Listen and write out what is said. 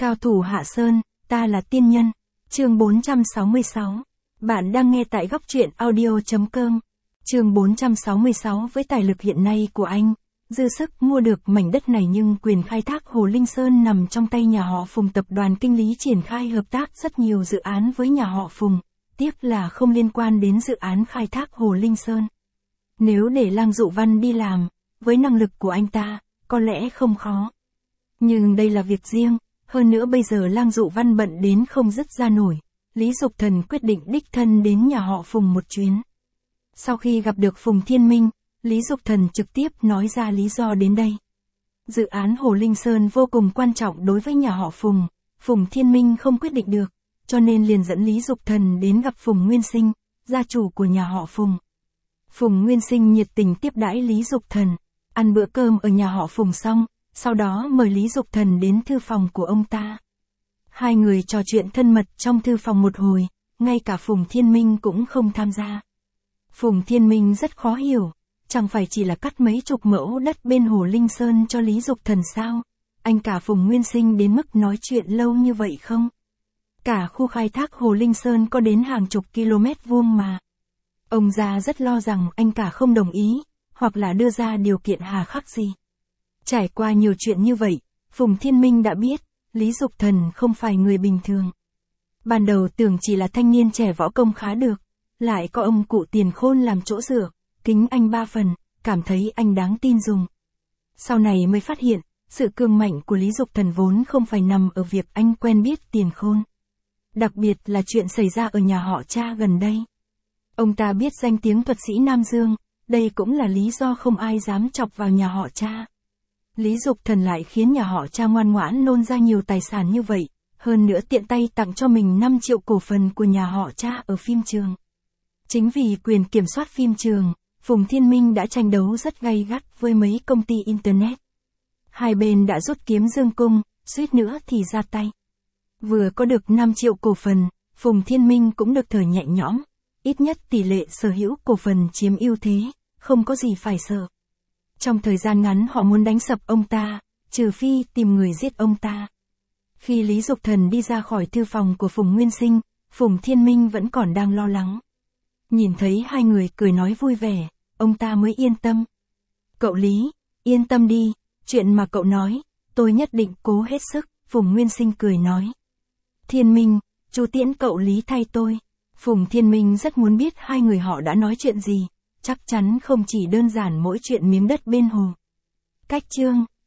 Cao thủ Hạ Sơn, ta là tiên nhân. Chương 466. Bạn đang nghe tại góc truyện audio.com. Chương 466. Với tài lực hiện nay của anh, dư sức mua được mảnh đất này, nhưng quyền khai thác Hồ Linh Sơn nằm trong tay nhà họ Phùng. Tập đoàn Kinh Lý triển khai hợp tác rất nhiều dự án với nhà họ Phùng, tiếc là không liên quan đến dự án khai thác Hồ Linh Sơn. Nếu để Lang Dụ Văn đi làm, với năng lực của anh ta, có lẽ không khó. Nhưng đây là việc riêng, hơn nữa bây giờ Lang Dụ Văn bận đến không dứt ra nổi. Lý Dục Thần quyết định đích thân đến nhà họ Phùng một chuyến. Sau khi gặp được Phùng Thiên Minh, Lý Dục Thần trực tiếp nói ra lý do đến đây. Dự án Hồ Linh Sơn vô cùng quan trọng đối với nhà họ Phùng, Phùng Thiên Minh không quyết định được, cho nên liền dẫn Lý Dục Thần đến gặp Phùng Nguyên Sinh, gia chủ của nhà họ Phùng. Phùng Nguyên Sinh nhiệt tình tiếp đãi Lý Dục Thần, ăn bữa cơm ở nhà họ Phùng xong, sau đó mời Lý Dục Thần đến thư phòng của ông ta. Hai người trò chuyện thân mật trong thư phòng một hồi, ngay cả Phùng Thiên Minh cũng không tham gia. Phùng Thiên Minh rất khó hiểu, chẳng phải chỉ là cắt mấy chục mẫu đất bên Hồ Linh Sơn cho Lý Dục Thần sao? Anh cả Phùng Nguyên Sinh đến mức nói chuyện lâu như vậy không? Cả khu khai thác Hồ Linh Sơn có đến hàng chục km vuông mà. Ông già rất lo rằng anh cả không đồng ý, hoặc là đưa ra điều kiện hà khắc gì. Trải qua nhiều chuyện như vậy, Phùng Thiên Minh đã biết, Lý Dục Thần không phải người bình thường. Ban đầu tưởng chỉ là thanh niên trẻ võ công khá được, lại có ông cụ Tiền Khôn làm chỗ dựa, kính anh 3 phần, cảm thấy anh đáng tin dùng. Sau này mới phát hiện, sự cường mạnh của Lý Dục Thần vốn không phải nằm ở việc anh quen biết Tiền Khôn. Đặc biệt là chuyện xảy ra ở nhà họ Cha gần đây. Ông ta biết danh tiếng thuật sĩ Nam Dương, đây cũng là lý do không ai dám chọc vào nhà họ Cha. Lý Dục Thần lại khiến nhà họ Cha ngoan ngoãn nôn ra nhiều tài sản như vậy, hơn nữa tiện tay tặng cho mình 5 triệu cổ phần của nhà họ Cha ở phim trường. Chính vì quyền kiểm soát phim trường, Phùng Thiên Minh đã tranh đấu rất gay gắt với mấy công ty Internet. Hai bên đã rút kiếm dương cung, suýt nữa thì ra tay. Vừa có được 5 triệu cổ phần, Phùng Thiên Minh cũng được thở nhẹ nhõm, ít nhất tỷ lệ sở hữu cổ phần chiếm ưu thế, không có gì phải sợ. Trong thời gian ngắn họ muốn đánh sập ông ta, trừ phi tìm người giết ông ta. Khi Lý Dục Thần đi ra khỏi thư phòng của Phùng Nguyên Sinh, Phùng Thiên Minh vẫn còn đang lo lắng. Nhìn thấy hai người cười nói vui vẻ, ông ta mới yên tâm. Cậu Lý, yên tâm đi, chuyện mà cậu nói, tôi nhất định cố hết sức, Phùng Nguyên Sinh cười nói. Thiên Minh, chú tiễn cậu Lý thay tôi. Phùng Thiên Minh rất muốn biết hai người họ đã nói chuyện gì, chắc chắn không chỉ đơn giản mỗi chuyện miếng đất bên hồ. Cách chương